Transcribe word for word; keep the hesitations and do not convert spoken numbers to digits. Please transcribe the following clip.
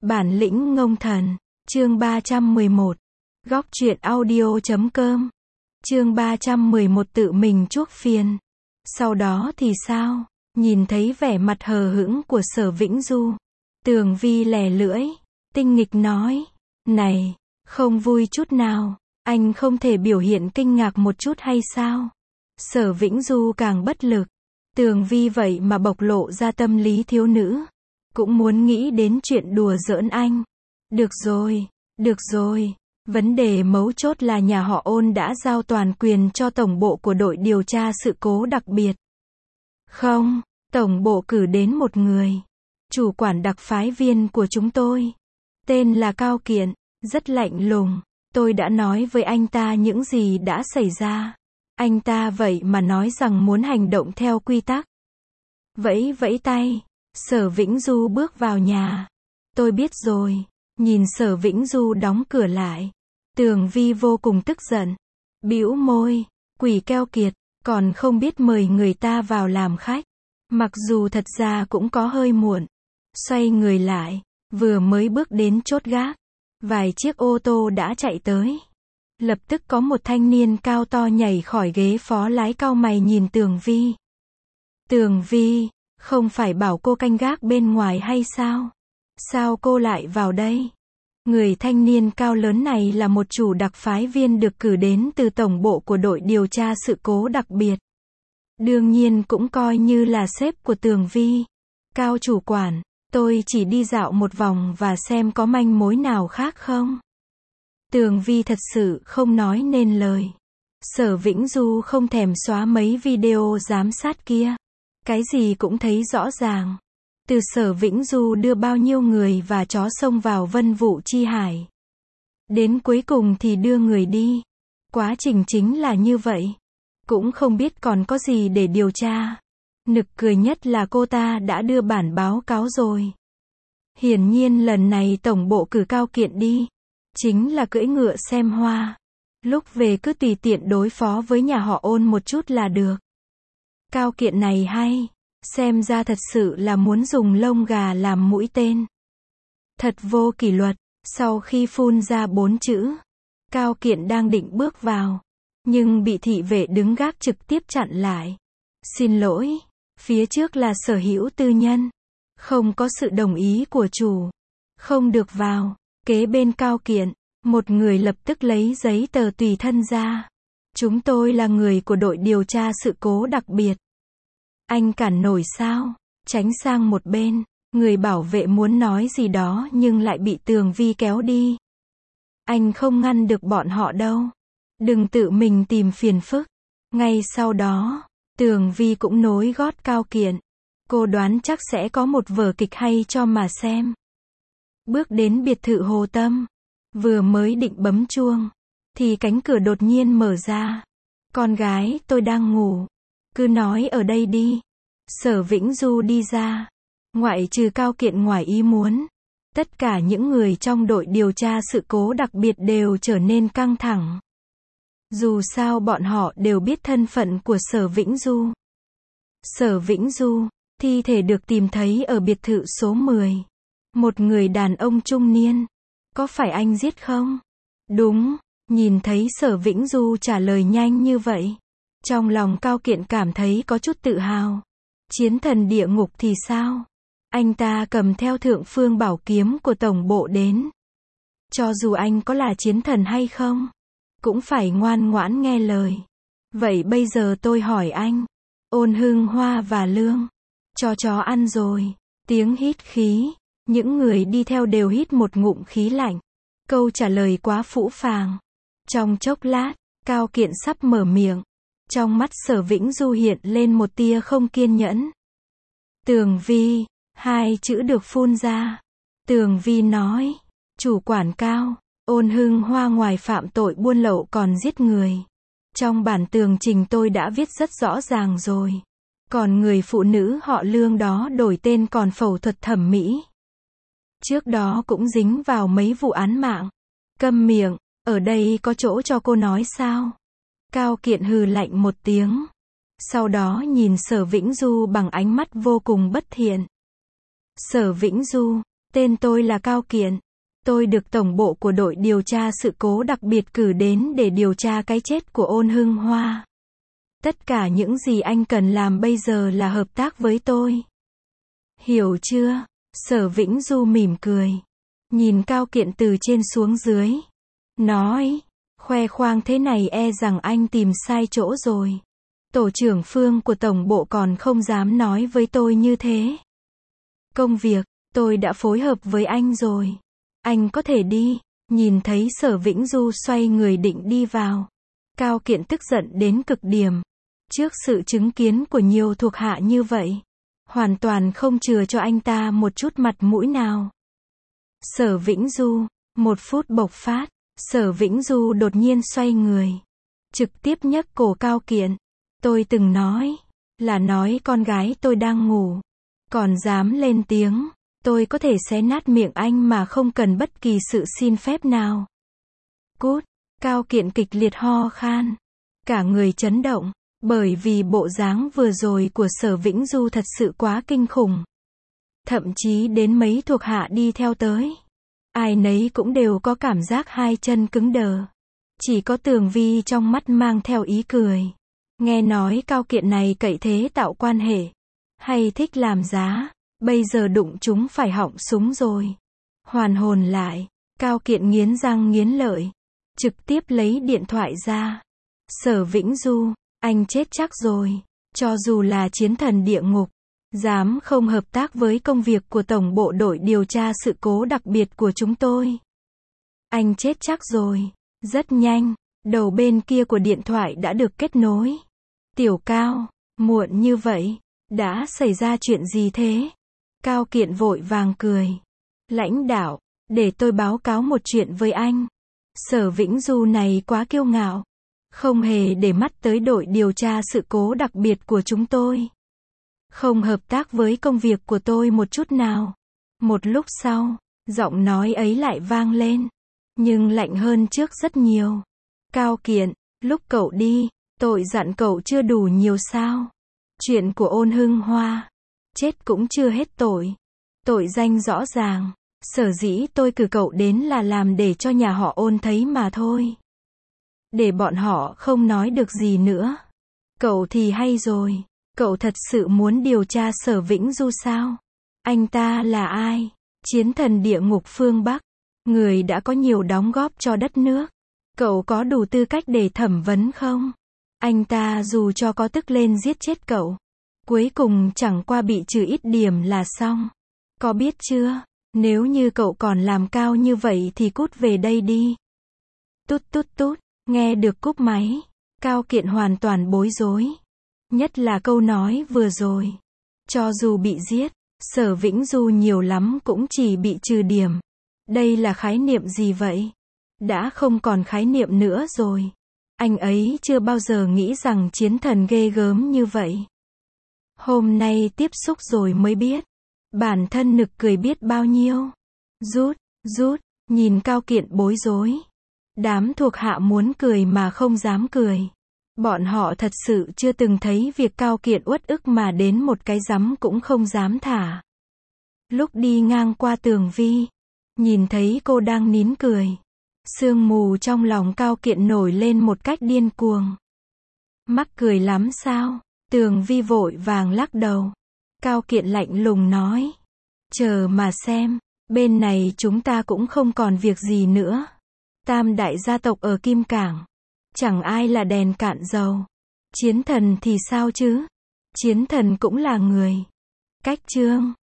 Bản lĩnh ngông thần, chương ba trăm mười một. Góc truyện audio chấm com. Chương ba trăm mười một tự mình chuốc phiền. Sau đó thì sao? Nhìn thấy vẻ mặt hờ hững của Sở Vĩnh Du, Tường Vi lè lưỡi, tinh nghịch nói, này, không vui chút nào, anh không thể biểu hiện kinh ngạc một chút hay sao? Sở Vĩnh Du càng bất lực, Tường Vi vậy mà bộc lộ ra tâm lý thiếu nữ, cũng muốn nghĩ đến chuyện đùa giỡn anh. Được rồi, được rồi, vấn đề mấu chốt là nhà họ Ôn đã giao toàn quyền cho tổng bộ của đội điều tra sự cố đặc biệt. Không, tổng bộ cử đến một người, chủ quản đặc phái viên của chúng tôi, tên là Cao Kiện, rất lạnh lùng, tôi đã nói với anh ta những gì đã xảy ra. Anh ta vậy mà nói rằng muốn hành động theo quy tắc. Vẫy vẫy tay, Sở Vĩnh Du bước vào nhà. Tôi biết rồi, nhìn Sở Vĩnh Du đóng cửa lại. Tường Vi vô cùng tức giận, bĩu môi, quỷ keo kiệt, còn không biết mời người ta vào làm khách. Mặc dù thật ra cũng có hơi muộn. Xoay người lại, vừa mới bước đến chốt gác, vài chiếc ô tô đã chạy tới. Lập tức có một thanh niên cao to nhảy khỏi ghế phó lái cau mày nhìn Tường Vi. Tường Vi, không phải bảo cô canh gác bên ngoài hay sao? Sao cô lại vào đây? Người thanh niên cao lớn này là một chủ đặc phái viên được cử đến từ tổng bộ của đội điều tra sự cố đặc biệt. Đương nhiên cũng coi như là sếp của Tường Vi. Cao chủ quản, tôi chỉ đi dạo một vòng và xem có manh mối nào khác không? Tường Vi thật sự không nói nên lời. Sở Vĩnh Du không thèm xóa mấy video giám sát kia. Cái gì cũng thấy rõ ràng. Từ Sở Vĩnh Du đưa bao nhiêu người và chó xông vào Vân Vũ Chi Hải. Đến cuối cùng thì đưa người đi. Quá trình chính là như vậy. Cũng không biết còn có gì để điều tra. Nực cười nhất là cô ta đã đưa bản báo cáo rồi. Hiển nhiên lần này tổng bộ cử Cao Kiện đi. Chính là cưỡi ngựa xem hoa. Lúc về cứ tùy tiện đối phó với nhà họ Ôn một chút là được. Cao Kiện này hay. Xem ra thật sự là muốn dùng lông gà làm mũi tên. Thật vô kỷ luật. Sau khi phun ra bốn chữ, Cao Kiện đang định bước vào, nhưng bị thị vệ đứng gác trực tiếp chặn lại. Xin lỗi, phía trước là sở hữu tư nhân, không có sự đồng ý của chủ, không được vào. Kế bên Cao Kiện, một người lập tức lấy giấy tờ tùy thân ra. Chúng tôi là người của đội điều tra sự cố đặc biệt. Anh cản nổi sao? Tránh sang một bên. Người bảo vệ muốn nói gì đó nhưng lại bị Tường Vi kéo đi. Anh không ngăn được bọn họ đâu. Đừng tự mình tìm phiền phức. Ngay sau đó, Tường Vi cũng nối gót Cao Kiện. Cô đoán chắc sẽ có một vở kịch hay cho mà xem. Bước đến biệt thự Hồ Tâm. Vừa mới định bấm chuông, thì cánh cửa đột nhiên mở ra. Con gái, tôi đang ngủ. Cứ nói ở đây đi. Sở Vĩnh Du đi ra. Ngoại trừ Cao Kiện ngoài ý muốn. Tất cả những người trong đội điều tra sự cố đặc biệt đều trở nên căng thẳng. Dù sao bọn họ đều biết thân phận của Sở Vĩnh Du. Sở Vĩnh Du, thi thể được tìm thấy ở biệt thự số mười. Một người đàn ông trung niên. Có phải anh giết không? Đúng, nhìn thấy Sở Vĩnh Du trả lời nhanh như vậy. Trong lòng Cao Kiện cảm thấy có chút tự hào. Chiến thần địa ngục thì sao? Anh ta cầm theo thượng phương bảo kiếm của tổng bộ đến. Cho dù anh có là chiến thần hay không, cũng phải ngoan ngoãn nghe lời. Vậy bây giờ tôi hỏi anh, Ôn Hưng Hoa và Lương, cho chó ăn rồi. Tiếng hít khí, những người đi theo đều hít một ngụm khí lạnh. Câu trả lời quá phũ phàng. Trong chốc lát, Cao Kiện sắp mở miệng. Trong mắt Sở Vĩnh Du hiện lên một tia không kiên nhẫn. Tường Vi, hai chữ được phun ra. Tường Vi nói, chủ quản Cao, Ôn Hưng Hoa ngoài phạm tội buôn lậu còn giết người. Trong bản tường trình tôi đã viết rất rõ ràng rồi. Còn người phụ nữ họ Lương đó đổi tên còn phẫu thuật thẩm mỹ. Trước đó cũng dính vào mấy vụ án mạng. Câm miệng, ở đây có chỗ cho cô nói sao? Cao Kiện hừ lạnh một tiếng. Sau đó nhìn Sở Vĩnh Du bằng ánh mắt vô cùng bất thiện. Sở Vĩnh Du, Tên tôi là Cao Kiện. Tôi được tổng bộ của đội điều tra sự cố đặc biệt cử đến để điều tra cái chết của Ôn Hưng Hoa. Tất cả những gì anh cần làm bây giờ là hợp tác với tôi. Hiểu chưa? Sở Vĩnh Du mỉm cười. Nhìn Cao Kiện từ trên xuống dưới. Nói, khoe khoang thế này e rằng anh tìm sai chỗ rồi. Tổ trưởng Phương của tổng bộ còn không dám nói với tôi như thế. Công việc, tôi đã phối hợp với anh rồi. Anh có thể đi. Nhìn thấy Sở Vĩnh Du xoay người định đi vào. Cao Kiện tức giận đến cực điểm. Trước sự chứng kiến của nhiều thuộc hạ như vậy. Hoàn toàn không chừa cho anh ta một chút mặt mũi nào. Sở Vĩnh Du, một phút bộc phát. Sở Vĩnh Du đột nhiên xoay người. Trực tiếp nhấc cổ Cao Kiện. Tôi từng nói. Là nói con gái tôi đang ngủ. Còn dám lên tiếng. Tôi có thể xé nát miệng anh mà không cần bất kỳ sự xin phép nào. Cút. Cao Kiện kịch liệt ho khan. Cả người chấn động. Bởi vì bộ dáng vừa rồi của Sở Vĩnh Du thật sự quá kinh khủng. Thậm chí đến mấy thuộc hạ đi theo tới. Ai nấy cũng đều có cảm giác hai chân cứng đờ. Chỉ có Tường Vi trong mắt mang theo ý cười. Nghe nói Cao Kiện này cậy thế tạo quan hệ. Hay thích làm giá. Bây giờ đụng chúng phải họng súng rồi. Hoàn hồn lại. Cao Kiện nghiến răng nghiến lợi. Trực tiếp lấy điện thoại ra. Sở Vĩnh Du, anh chết chắc rồi. Cho dù là chiến thần địa ngục. Dám không hợp tác với công việc của tổng bộ đội điều tra sự cố đặc biệt của chúng tôi. Anh chết chắc rồi. Rất nhanh. Đầu bên kia của điện thoại đã được kết nối. Tiểu Cao, muộn như vậy. Đã xảy ra chuyện gì thế? Cao Kiện vội vàng cười. Lãnh đạo, để tôi báo cáo một chuyện với anh. Sở Vĩnh Du này quá kiêu ngạo. Không hề để mắt tới đội điều tra sự cố đặc biệt của chúng tôi. Không hợp tác với công việc của tôi một chút nào. Một lúc sau, giọng nói ấy lại vang lên. Nhưng lạnh hơn trước rất nhiều. Cao Kiện, lúc cậu đi, tôi dặn cậu chưa đủ nhiều sao? Chuyện của Ôn Hưng Hoa. Chết cũng chưa hết tội. Tội danh rõ ràng. Sở dĩ tôi cử cậu đến là làm để cho nhà họ Ôn thấy mà thôi. Để bọn họ không nói được gì nữa. Cậu thì hay rồi. Cậu thật sự muốn điều tra Sở Vĩnh Du sao? Anh ta là ai? Chiến thần địa ngục phương Bắc. Người đã có nhiều đóng góp cho đất nước. Cậu có đủ tư cách để thẩm vấn không? Anh ta dù cho có tức lên giết chết cậu. Cuối cùng chẳng qua bị trừ ít điểm là xong. Có biết chưa? Nếu như cậu còn làm cao như vậy thì cút về đây đi. Tút tút tút. Nghe được cúp máy. Cao Kiện hoàn toàn bối rối. Nhất là câu nói vừa rồi. Cho dù bị giết, Sở Vĩnh Du nhiều lắm cũng chỉ bị trừ điểm. Đây là khái niệm gì vậy? Đã không còn khái niệm nữa rồi. Anh ấy chưa bao giờ nghĩ rằng chiến thần ghê gớm như vậy. Hôm nay tiếp xúc rồi mới biết. Bản thân nực cười biết bao nhiêu. Rút, rút, nhìn Cao Kiện bối rối. Đám thuộc hạ muốn cười mà không dám cười. Bọn họ thật sự chưa từng thấy việc Cao Kiện uất ức mà đến một cái rắm cũng không dám thả. Lúc đi ngang qua Tường Vi, nhìn thấy cô đang nín cười. Sương mù trong lòng Cao Kiện nổi lên một cách điên cuồng. Mắc cười lắm sao? Tường Vi vội vàng lắc đầu. Cao Kiện lạnh lùng nói. Chờ mà xem, bên này chúng ta cũng không còn việc gì nữa. Tam đại gia tộc ở Kim Cảng. Chẳng ai là đèn cạn dầu. Chiến thần thì sao chứ? Chiến thần cũng là người. Cách chương.